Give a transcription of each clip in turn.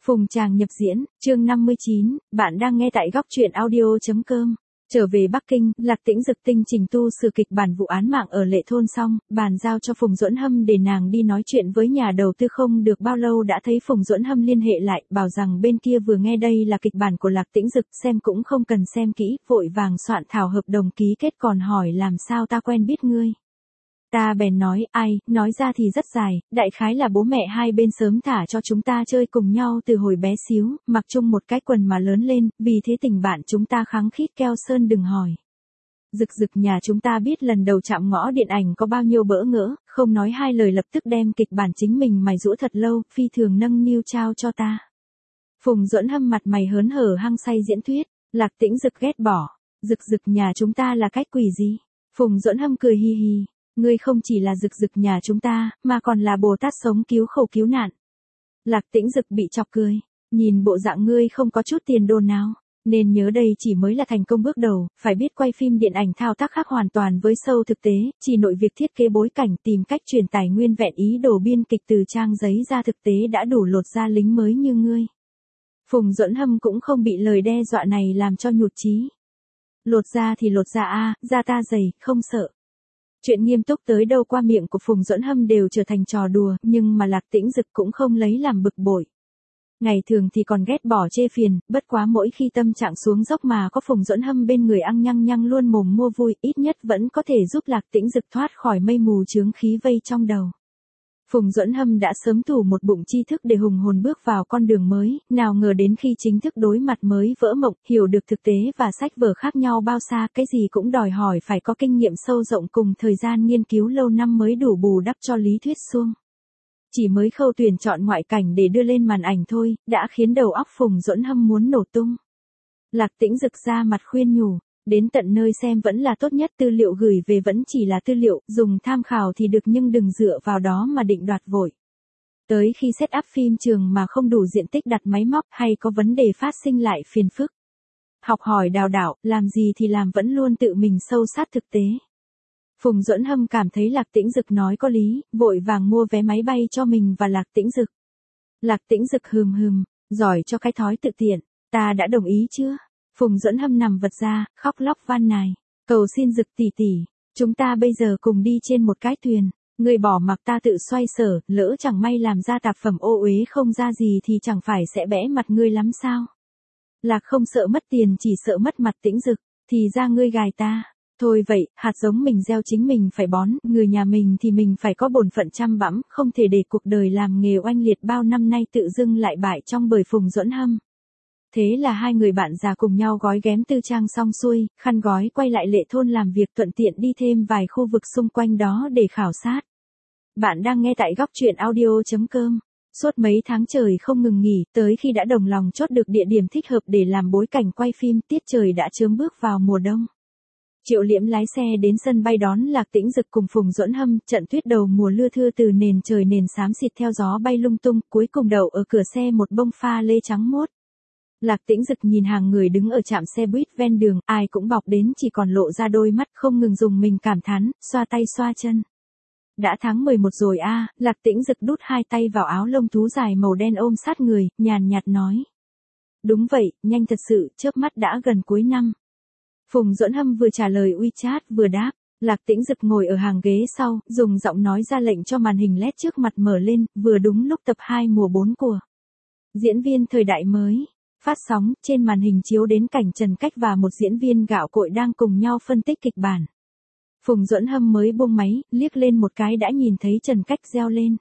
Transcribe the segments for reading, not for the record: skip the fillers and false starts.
Phùng Tràng nhập diễn, chương 59, bạn đang nghe tại góc truyện audio.com. Trở về Bắc Kinh, Lạc Tĩnh Dực tinh trình tu sửa kịch bản vụ án mạng ở Lệ Thôn xong, bàn giao cho Phùng Duẫn Hâm để nàng đi nói chuyện với nhà đầu tư. Không được bao lâu đã thấy Phùng Duẫn Hâm liên hệ lại, bảo rằng bên kia vừa nghe đây là kịch bản của Lạc Tĩnh Dực, xem cũng không cần xem kỹ, vội vàng soạn thảo hợp đồng ký kết, còn hỏi làm sao ta quen biết ngươi. Ta bèn nói, ai, nói ra thì rất dài, đại khái là bố mẹ hai bên sớm thả cho chúng ta chơi cùng nhau từ hồi bé xíu, mặc chung một cái quần mà lớn lên, vì thế tình bạn chúng ta khăng khít keo sơn đừng hỏi. Dực Dực nhà chúng ta biết lần đầu chạm ngõ điện ảnh có bao nhiêu bỡ ngỡ, không nói hai lời lập tức đem kịch bản chính mình mài giũa thật lâu, phi thường nâng niu trao cho ta. Phùng Duẫn Hâm mặt mày hớn hở hăng say diễn thuyết, Lạc Tĩnh Dực ghét bỏ, Dực Dực nhà chúng ta là cách quỷ gì? Phùng Duẫn Hâm cười hi hi. Ngươi không chỉ là Dực Dực nhà chúng ta, mà còn là Bồ Tát sống cứu khổ cứu nạn. Lạc Tĩnh Dực bị chọc cười, nhìn bộ dạng ngươi không có chút tiền đồ nào, nên nhớ đây chỉ mới là thành công bước đầu, phải biết quay phim điện ảnh thao tác khác hoàn toàn với show thực tế, chỉ nội việc thiết kế bối cảnh tìm cách truyền tải nguyên vẹn ý đồ biên kịch từ trang giấy ra thực tế đã đủ lột ra lính mới như ngươi. Phùng Duẫn Hâm cũng không bị lời đe dọa này làm cho nhụt chí. Lột ra thì lột ra a, da ta dày, không sợ. Chuyện nghiêm túc tới đâu qua miệng của Phùng Duẫn Hâm đều trở thành trò đùa, nhưng mà Lạc Tĩnh Dực cũng không lấy làm bực bội. Ngày thường thì còn ghét bỏ chê phiền, bất quá mỗi khi tâm trạng xuống dốc mà có Phùng Duẫn Hâm bên người ăn nhăng nhăng luôn mồm mua vui, ít nhất vẫn có thể giúp Lạc Tĩnh Dực thoát khỏi mây mù chướng khí vây trong đầu. Phùng Duẫn Hâm đã sớm tủ một bụng tri thức để hùng hồn bước vào con đường mới, nào ngờ đến khi chính thức đối mặt mới vỡ mộng, hiểu được thực tế và sách vở khác nhau bao xa, cái gì cũng đòi hỏi phải có kinh nghiệm sâu rộng cùng thời gian nghiên cứu lâu năm mới đủ bù đắp cho lý thuyết suông. Chỉ mới khâu tuyển chọn ngoại cảnh để đưa lên màn ảnh thôi, đã khiến đầu óc Phùng Duẫn Hâm muốn nổ tung. Lạc Tĩnh Dực ra mặt khuyên nhủ. Đến tận nơi xem vẫn là tốt nhất, tư liệu gửi về vẫn chỉ là tư liệu, dùng tham khảo thì được nhưng đừng dựa vào đó mà định đoạt vội. Tới khi set up phim trường mà không đủ diện tích đặt máy móc hay có vấn đề phát sinh lại phiền phức. Học hỏi đào đảo, làm gì thì làm vẫn luôn tự mình sâu sát thực tế. Phùng Duẫn Hâm cảm thấy Lạc Tĩnh Dực nói có lý, vội vàng mua vé máy bay cho mình và Lạc Tĩnh Dực. Lạc Tĩnh Dực hừm, giỏi cho cái thói tự tiện, ta đã đồng ý chưa? Phùng Duẫn Hâm nằm vật ra, khóc lóc van nài, cầu xin Dực tỷ tỷ, chúng ta bây giờ cùng đi trên một cái thuyền, người bỏ mặc ta tự xoay sở, lỡ chẳng may làm ra tạp phẩm ô uế không ra gì thì chẳng phải sẽ bẽ mặt ngươi lắm sao? Lạc không sợ mất tiền chỉ sợ mất mặt Tĩnh Dực, thì ra ngươi gài ta. Thôi vậy, hạt giống mình gieo chính mình phải bón, người nhà mình thì mình phải có bổn phận chăm bẵm, không thể để cuộc đời làm nghề oanh liệt bao năm nay tự dưng lại bại trong bởi Phùng Duẫn Hâm. Thế là hai người bạn già cùng nhau gói ghém tư trang xong xuôi, khăn gói quay lại Lệ Thôn làm việc, thuận tiện đi thêm vài khu vực xung quanh đó để khảo sát. Bạn đang nghe tại góc truyện audio.com. Suốt mấy tháng trời không ngừng nghỉ, tới khi đã đồng lòng chốt được địa điểm thích hợp để làm bối cảnh quay phim, tiết trời đã chớm bước vào mùa đông. Triệu Liễm lái xe đến sân bay đón Lạc Tĩnh Dực cùng Phùng Duẫn Hâm, trận tuyết đầu mùa lưa thưa từ nền trời nền xám xịt theo gió bay lung tung, cuối cùng đậu ở cửa xe một bông pha lê trắng muốt. Lạc Tĩnh Dực nhìn hàng người đứng ở trạm xe buýt ven đường, ai cũng bọc đến chỉ còn lộ ra đôi mắt, không ngừng dùng mình cảm thán, xoa tay xoa chân. Đã tháng 11 rồi a, Lạc Tĩnh Dực đút hai tay vào áo lông thú dài màu đen ôm sát người, nhàn nhạt nói. Đúng vậy, nhanh thật sự, chớp mắt đã gần cuối năm. Phùng Duẫn Hâm vừa trả lời WeChat vừa đáp, Lạc Tĩnh Dực ngồi ở hàng ghế sau, dùng giọng nói ra lệnh cho màn hình LED trước mặt mở lên, vừa đúng lúc tập 2 mùa 4 của diễn viên thời đại mới. Phát sóng, trên màn hình chiếu đến cảnh Trần Cách và một diễn viên gạo cội đang cùng nhau phân tích kịch bản. Phùng Duẫn Hâm mới buông máy, liếc lên một cái đã nhìn thấy Trần Cách reo lên.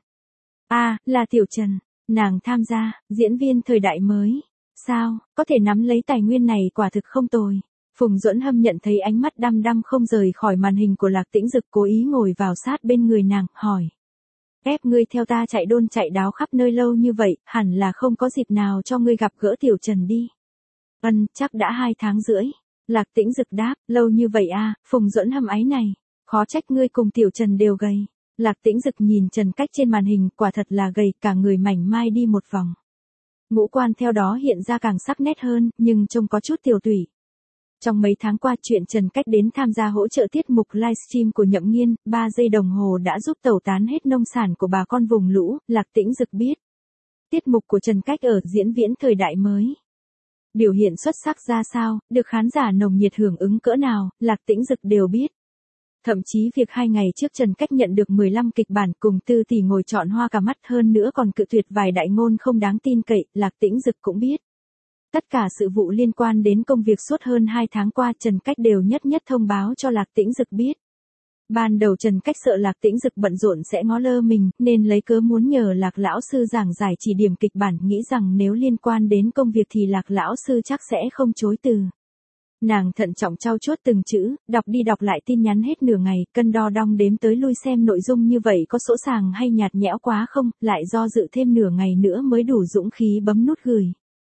Là Tiểu Trần, nàng tham gia, diễn viên thời đại mới. Sao, có thể nắm lấy tài nguyên này quả thực không tồi. Phùng Duẫn Hâm nhận thấy ánh mắt đăm đăm không rời khỏi màn hình của Lạc Tĩnh Dực, cố ý ngồi vào sát bên người nàng, hỏi. Ép ngươi theo ta chạy đôn chạy đáo khắp nơi lâu như vậy, hẳn là không có dịp nào cho ngươi gặp gỡ Tiểu Trần đi. Chắc đã 2 tháng rưỡi. Lạc Tĩnh Dực đáp, lâu như vậy à, Phùng Duẫn Hâm áy này. Khó trách ngươi cùng Tiểu Trần đều gầy. Lạc Tĩnh Dực nhìn Trần Cách trên màn hình, quả thật là gầy, cả người mảnh mai đi một vòng. Ngũ quan theo đó hiện ra càng sắc nét hơn, nhưng trông có chút tiều tụy. Trong mấy tháng qua, chuyện Trần Cách đến tham gia hỗ trợ tiết mục livestream của Nhậm Nghiên, 3 giây đồng hồ đã giúp tẩu tán hết nông sản của bà con vùng lũ, Lạc Tĩnh Dực biết. Tiết mục của Trần Cách ở Diễn Viễn thời đại mới. Biểu hiện xuất sắc ra sao, được khán giả nồng nhiệt hưởng ứng cỡ nào, Lạc Tĩnh Dực đều biết. Thậm chí việc 2 ngày trước Trần Cách nhận được 15 kịch bản cùng Tư tỷ ngồi chọn hoa cả mắt hơn nữa còn cự tuyệt vài đại ngôn không đáng tin cậy, Lạc Tĩnh Dực cũng biết. Tất cả sự vụ liên quan đến công việc suốt hơn 2 tháng qua Trần Cách đều nhất nhất thông báo cho Lạc Tĩnh Dực biết. Ban đầu Trần Cách sợ Lạc Tĩnh Dực bận rộn sẽ ngó lơ mình, nên lấy cớ muốn nhờ Lạc lão sư giảng giải chỉ điểm kịch bản, nghĩ rằng nếu liên quan đến công việc thì Lạc lão sư chắc sẽ không chối từ. Nàng thận trọng trau chuốt từng chữ, đọc đi đọc lại tin nhắn hết nửa ngày, cân đo đong đếm tới lui xem nội dung như vậy có sỗ sàng hay nhạt nhẽo quá không, lại do dự thêm nửa ngày nữa mới đủ dũng khí bấm nút gửi.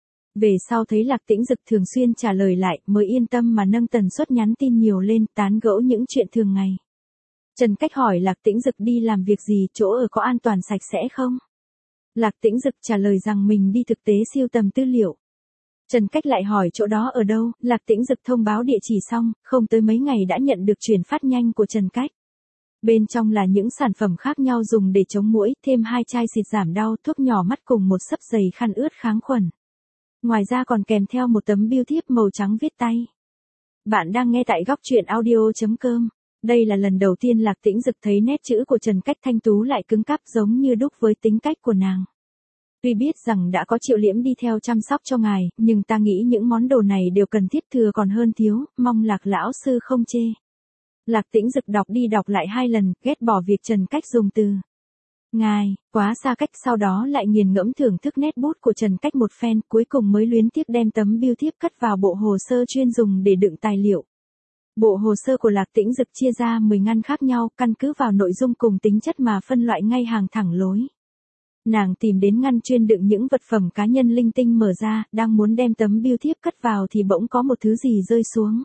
Về sau thấy Lạc Tĩnh Dực thường xuyên trả lời lại, mới yên tâm mà nâng tần suất nhắn tin nhiều lên, tán gẫu những chuyện thường ngày. Trần Cách hỏi Lạc Tĩnh Dực đi làm việc gì, chỗ ở có an toàn sạch sẽ không? Lạc Tĩnh Dực trả lời rằng mình đi thực tế siêu tầm tư liệu. Trần Cách lại hỏi chỗ đó ở đâu, Lạc Tĩnh Dực thông báo địa chỉ xong, không tới mấy ngày đã nhận được chuyển phát nhanh của Trần Cách. Bên trong là những sản phẩm khác nhau dùng để chống muỗi, thêm 2 chai xịt giảm đau, thuốc nhỏ mắt cùng một xấp giày khăn ướt kháng khuẩn. Ngoài ra còn kèm theo một tấm bưu thiếp màu trắng viết tay. Bạn đang nghe tại góc truyện audio.com. Đây là lần đầu tiên Lạc Tĩnh Dực thấy nét chữ của Trần Cách thanh tú lại cứng cáp giống như đúc với tính cách của nàng. Tuy biết rằng đã có Triệu Liễm đi theo chăm sóc cho ngài, nhưng ta nghĩ những món đồ này đều cần thiết thừa còn hơn thiếu, mong Lạc lão sư không chê. Lạc Tĩnh Dực đọc đi đọc lại 2 lần, ghét bỏ việc Trần Cách dùng từ ngài quá xa cách, sau đó lại nghiền ngẫm thưởng thức nét bút của Trần Cách một phen, cuối cùng mới luyến tiếc đem tấm bưu thiếp cất vào bộ hồ sơ chuyên dùng để đựng tài liệu. Bộ hồ sơ của Lạc Tĩnh Dực chia ra 10 ngăn khác nhau, căn cứ vào nội dung cùng tính chất mà phân loại ngay hàng thẳng lối. Nàng tìm đến ngăn chuyên đựng những vật phẩm cá nhân linh tinh, mở ra, đang muốn đem tấm bưu thiếp cất vào thì bỗng có một thứ gì rơi xuống.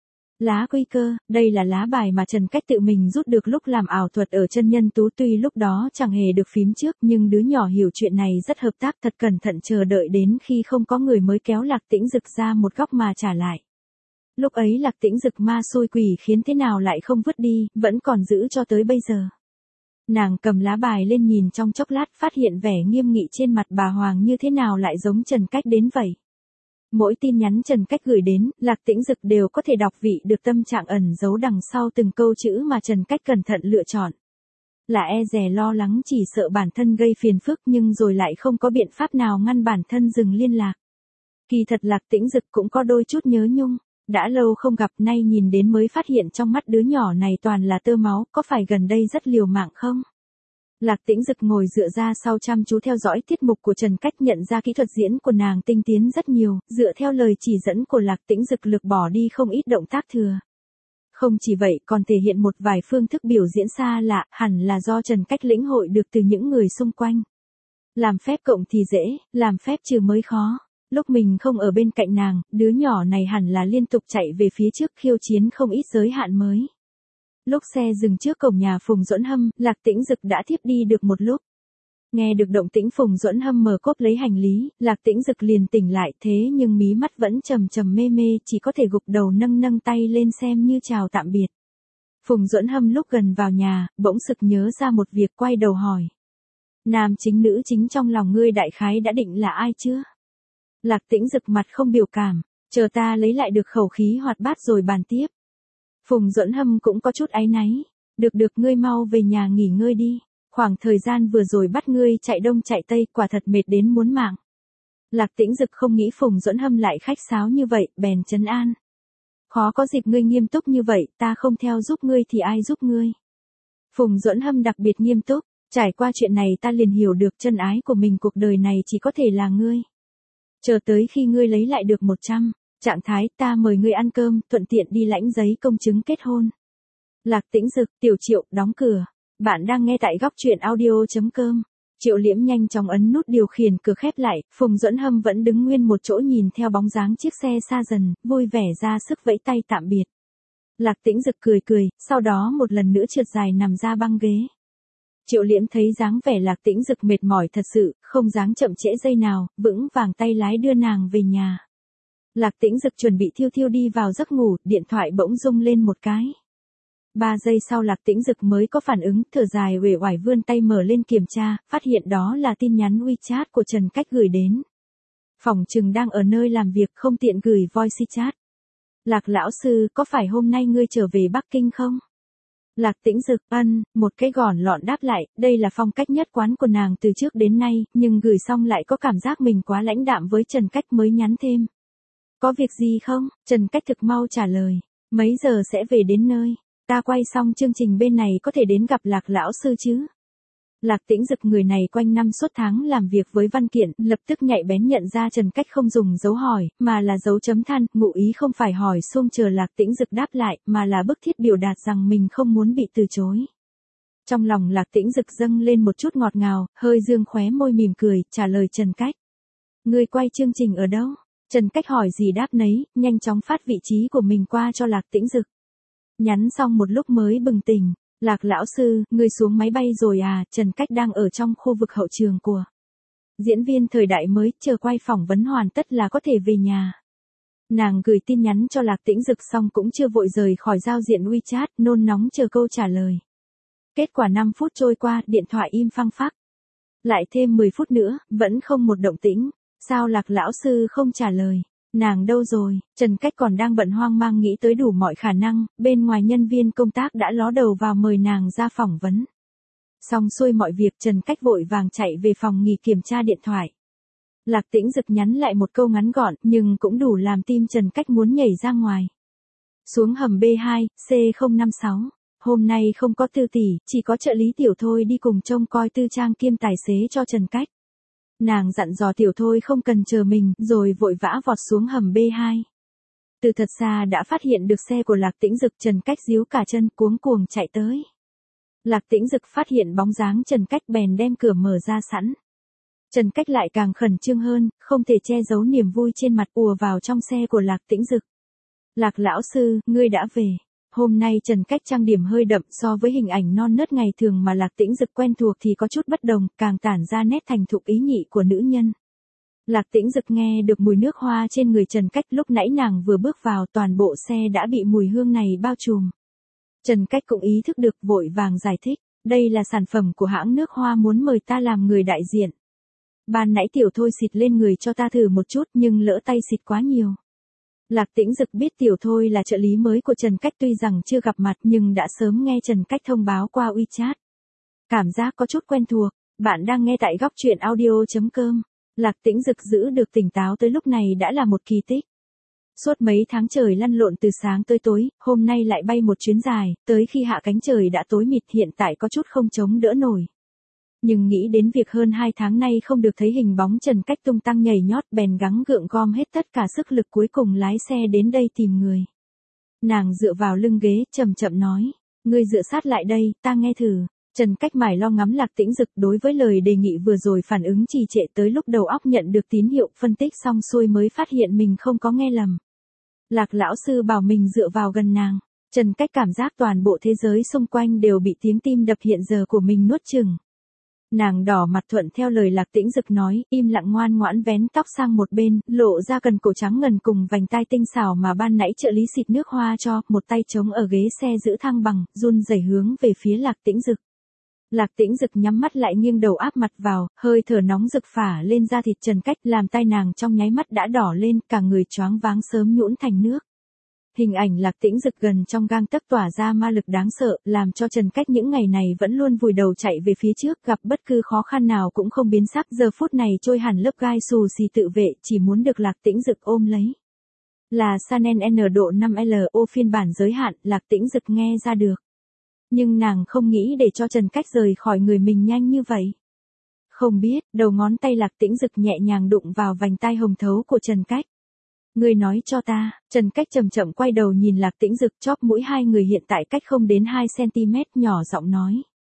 Lá quy cơ, đây là lá bài mà Trần Cách tự mình rút được lúc làm ảo thuật ở chân nhân tú, tuy lúc đó chẳng hề được phím trước, nhưng đứa nhỏ hiểu chuyện này rất hợp tác, thật cẩn thận chờ đợi đến khi không có người mới kéo Lạc Tĩnh Dực ra một góc mà trả lại. Lúc ấy Lạc Tĩnh Dực ma xui quỷ khiến thế nào lại không vứt đi, vẫn còn giữ cho tới bây giờ. Nàng cầm lá bài lên nhìn trong chốc lát, phát hiện vẻ nghiêm nghị trên mặt bà Hoàng như thế nào lại giống Trần Cách đến vậy. Mỗi tin nhắn Trần Cách gửi đến, Lạc Tĩnh Dực đều có thể đọc vị được tâm trạng ẩn giấu đằng sau từng câu chữ mà Trần Cách cẩn thận lựa chọn. Là e dè lo lắng, chỉ sợ bản thân gây phiền phức nhưng rồi lại không có biện pháp nào ngăn bản thân dừng liên lạc. Kỳ thật Lạc Tĩnh Dực cũng có đôi chút nhớ nhung. Đã lâu không gặp, nay nhìn đến mới phát hiện trong mắt đứa nhỏ này toàn là tơ máu, có phải gần đây rất liều mạng không? Lạc Tĩnh Dực ngồi dựa ra sau chăm chú theo dõi tiết mục của Trần Cách, nhận ra kỹ thuật diễn của nàng tinh tiến rất nhiều, dựa theo lời chỉ dẫn của Lạc Tĩnh Dực lược bỏ đi không ít động tác thừa. Không chỉ vậy còn thể hiện một vài phương thức biểu diễn xa lạ, hẳn là do Trần Cách lĩnh hội được từ những người xung quanh. Làm phép cộng thì dễ, làm phép trừ mới khó. Lúc mình không ở bên cạnh nàng, đứa nhỏ này hẳn là liên tục chạy về phía trước khiêu chiến không ít giới hạn mới. Lúc xe dừng trước cổng nhà Phùng Duẫn Hâm, Lạc Tĩnh Dực đã thiếp đi được một lúc. Nghe được động tĩnh Phùng Duẫn Hâm mở cốp lấy hành lý, Lạc Tĩnh Dực liền tỉnh lại, thế nhưng mí mắt vẫn trầm trầm mê mê, chỉ có thể gục đầu nâng nâng tay lên xem như chào tạm biệt. Phùng Duẫn Hâm lúc gần vào nhà, bỗng sực nhớ ra một việc, quay đầu hỏi. Nam chính nữ chính trong lòng ngươi đại khái đã định là ai chưa? Lạc Tĩnh Dực mặt không biểu cảm, chờ ta lấy lại được khẩu khí hoạt bát rồi bàn tiếp. Phùng Duẫn Hâm cũng có chút áy náy, được ngươi mau về nhà nghỉ ngơi đi, khoảng thời gian vừa rồi bắt ngươi chạy đông chạy tây quả thật mệt đến muốn mạng. Lạc Tĩnh Dực không nghĩ Phùng Duẫn Hâm lại khách sáo như vậy, bèn trấn an. Khó có dịp ngươi nghiêm túc như vậy, ta không theo giúp ngươi thì ai giúp ngươi. Phùng Duẫn Hâm đặc biệt nghiêm túc, trải qua chuyện này ta liền hiểu được chân ái của mình cuộc đời này chỉ có thể là ngươi. Chờ tới khi ngươi lấy lại được 100, trạng thái ta mời ngươi ăn cơm, thuận tiện đi lãnh giấy công chứng kết hôn. Lạc Tĩnh Dực, Tiểu Triệu, đóng cửa. Bạn đang nghe tại góc truyện audio.com. Triệu Liễm nhanh chóng ấn nút điều khiển, cửa khép lại, Phùng Duẫn Hâm vẫn đứng nguyên một chỗ nhìn theo bóng dáng chiếc xe xa dần, vui vẻ ra sức vẫy tay tạm biệt. Lạc Tĩnh Dực cười cười, sau đó một lần nữa trượt dài nằm ra băng ghế. Triệu Liễm thấy dáng vẻ Lạc Tĩnh Dực mệt mỏi thật sự, không dáng chậm trễ giây nào, vững vàng tay lái đưa nàng về nhà. Lạc Tĩnh Dực chuẩn bị thiêu thiêu đi vào giấc ngủ, điện thoại bỗng rung lên một cái. 3 giây sau Lạc Tĩnh Dực mới có phản ứng, thở dài uể oải vươn tay mở lên kiểm tra, phát hiện đó là tin nhắn WeChat của Trần Cách gửi đến. Phỏng chừng đang ở nơi làm việc không tiện gửi voice chat. Lạc lão sư, có phải hôm nay ngươi trở về Bắc Kinh không? Lạc Tĩnh Dực, một cái gòn lọn đáp lại, đây là phong cách nhất quán của nàng từ trước đến nay, nhưng gửi xong lại có cảm giác mình quá lãnh đạm với Trần Cách mới nhắn thêm. Có việc gì không? Trần Cách thực mau trả lời. Mấy giờ sẽ về đến nơi? Ta quay xong chương trình bên này có thể đến gặp Lạc lão sư chứ? Lạc Tĩnh Dực người này quanh năm suốt tháng làm việc với văn kiện, lập tức nhạy bén nhận ra Trần Cách không dùng dấu hỏi, mà là dấu chấm than, ngụ ý không phải hỏi xuông chờ Lạc Tĩnh Dực đáp lại, mà là bức thiết biểu đạt rằng mình không muốn bị từ chối. Trong lòng Lạc Tĩnh Dực dâng lên một chút ngọt ngào, hơi dương khóe môi mỉm cười, trả lời Trần Cách. Ngươi quay chương trình ở đâu? Trần Cách hỏi gì đáp nấy, nhanh chóng phát vị trí của mình qua cho Lạc Tĩnh Dực. Nhắn xong một lúc mới bừng tỉnh. Lạc lão sư, ngươi xuống máy bay rồi à? Trần Cách đang ở trong khu vực hậu trường của diễn viên thời đại mới, chờ quay phỏng vấn hoàn tất là có thể về nhà. Nàng gửi tin nhắn cho Lạc Tĩnh Dực xong cũng chưa vội rời khỏi giao diện WeChat, nôn nóng chờ câu trả lời. Kết quả 5 phút trôi qua, điện thoại im phăng phắc. Lại thêm 10 phút nữa, vẫn không một động tĩnh. Sao Lạc lão sư không trả lời? Nàng đâu rồi? Trần Cách còn đang bận hoang mang nghĩ tới đủ mọi khả năng, bên ngoài nhân viên công tác đã ló đầu vào mời nàng ra phỏng vấn. Xong xuôi mọi việc, Trần Cách vội vàng chạy về phòng nghỉ kiểm tra điện thoại. Lạc Tĩnh Dực nhắn lại một câu ngắn gọn, nhưng cũng đủ làm tim Trần Cách muốn nhảy ra ngoài. Xuống hầm B2, C056. Hôm nay không có Tư tỷ, chỉ có trợ lý Tiểu Thôi đi cùng trông coi tư trang kiêm tài xế cho Trần Cách. Nàng dặn dò Tiểu Thôi không cần chờ mình, rồi vội vã vọt xuống hầm B2. Từ thật xa đã phát hiện được xe của Lạc Tĩnh Dực, Trần Cách díu cả chân cuống cuồng chạy tới. Lạc Tĩnh Dực phát hiện bóng dáng Trần Cách bèn đem cửa mở ra sẵn. Trần Cách lại càng khẩn trương hơn, không thể che giấu niềm vui trên mặt ùa vào trong xe của Lạc Tĩnh Dực. Lạc lão sư, ngươi đã về. Hôm nay Trần Cách trang điểm hơi đậm so với hình ảnh non nớt ngày thường mà Lạc Tĩnh Dực quen thuộc thì có chút bất đồng, càng tản ra nét thành thục ý nhị của nữ nhân. Lạc Tĩnh Dực nghe được mùi nước hoa trên người Trần Cách, lúc nãy nàng vừa bước vào toàn bộ xe đã bị mùi hương này bao trùm. Trần Cách cũng ý thức được, vội vàng giải thích, đây là sản phẩm của hãng nước hoa muốn mời ta làm người đại diện. Ban nãy Tiểu Thôi xịt lên người cho ta thử một chút nhưng lỡ tay xịt quá nhiều. Lạc Tĩnh Dực biết Tiểu Thôi là trợ lý mới của Trần Cách, tuy rằng chưa gặp mặt nhưng đã sớm nghe Trần Cách thông báo qua WeChat. Cảm giác có chút quen thuộc, bạn đang nghe tại góc truyện audio.com. Lạc Tĩnh Dực giữ được tỉnh táo tới lúc này đã là một kỳ tích. Suốt mấy tháng trời lăn lộn từ sáng tới tối, hôm nay lại bay một chuyến dài, tới khi hạ cánh trời đã tối mịt, hiện tại có chút không chống đỡ nổi. Nhưng nghĩ đến việc hơn 2 tháng nay không được thấy hình bóng Trần Cách tung tăng nhảy nhót, bèn gắng gượng gom hết tất cả sức lực cuối cùng lái xe đến đây tìm người. Nàng dựa vào lưng ghế, chậm chậm nói, ngươi dựa sát lại đây, ta nghe thử. Trần Cách mải lo ngắm Lạc Tĩnh Dực, đối với lời đề nghị vừa rồi phản ứng trì trệ tới lúc đầu óc nhận được tín hiệu, phân tích xong xuôi mới phát hiện mình không có nghe lầm. Lạc lão sư bảo mình dựa vào gần nàng. Trần Cách cảm giác toàn bộ thế giới xung quanh đều bị tiếng tim đập hiện giờ của mình nuốt chửng. Nàng đỏ mặt thuận theo lời Lạc Tĩnh Dực nói, im lặng ngoan ngoãn vén tóc sang một bên, lộ ra cần cổ trắng ngần cùng vành tai tinh xảo mà ban nãy trợ lý xịt nước hoa cho, một tay chống ở ghế xe giữ thăng bằng, run rẩy hướng về phía Lạc Tĩnh Dực. Lạc Tĩnh Dực nhắm mắt lại nghiêng đầu áp mặt vào, hơi thở nóng rực phả lên da thịt Trần Cách, làm tai nàng trong nháy mắt đã đỏ lên, cả người choáng váng sớm nhũn thành nước. Hình ảnh Lạc Tĩnh Dực gần trong gang tấc tỏa ra ma lực đáng sợ, làm cho Trần Cách những ngày này vẫn luôn vùi đầu chạy về phía trước, gặp bất cứ khó khăn nào cũng không biến sắc, giờ phút này trôi hẳn lớp gai xù xì tự vệ, chỉ muốn được Lạc Tĩnh Dực ôm lấy. Là Chanel N độ 5LO phiên bản giới hạn, Lạc Tĩnh Dực nghe ra được. Nhưng nàng không nghĩ để cho Trần Cách rời khỏi người mình nhanh như vậy. Không biết, đầu ngón tay Lạc Tĩnh Dực nhẹ nhàng đụng vào vành tai hồng thấu của Trần Cách. Ngươi nói cho ta, Trần Cách chậm chậm quay đầu nhìn Lạc Tĩnh Dực, chóp mũi hai người hiện tại cách không đến 2 cm, nhỏ giọng nói.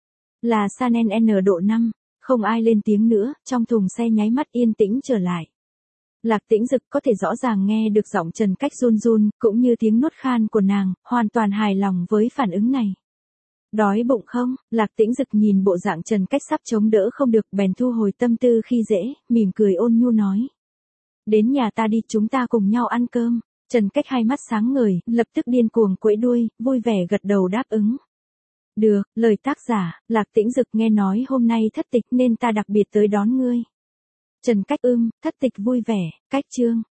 Là Chanel N độ 5, không ai lên tiếng nữa, trong thùng xe nháy mắt yên tĩnh trở lại. Lạc Tĩnh Dực có thể rõ ràng nghe được giọng Trần Cách run run, cũng như tiếng nuốt khan của nàng, hoàn toàn hài lòng với phản ứng này. Đói bụng không? Lạc Tĩnh Dực nhìn bộ dạng Trần Cách sắp chống đỡ không được, bèn thu hồi tâm tư khi dễ, mỉm cười ôn nhu nói. Đến nhà ta đi, chúng ta cùng nhau ăn cơm. Trần Cách hai mắt sáng ngời, lập tức điên cuồng quẫy đuôi, vui vẻ gật đầu đáp ứng. Được, lời tác giả, Lạc Tĩnh Dực nghe nói hôm nay thất tịch nên ta đặc biệt tới đón ngươi. Trần Cách thất tịch vui vẻ, cách chương.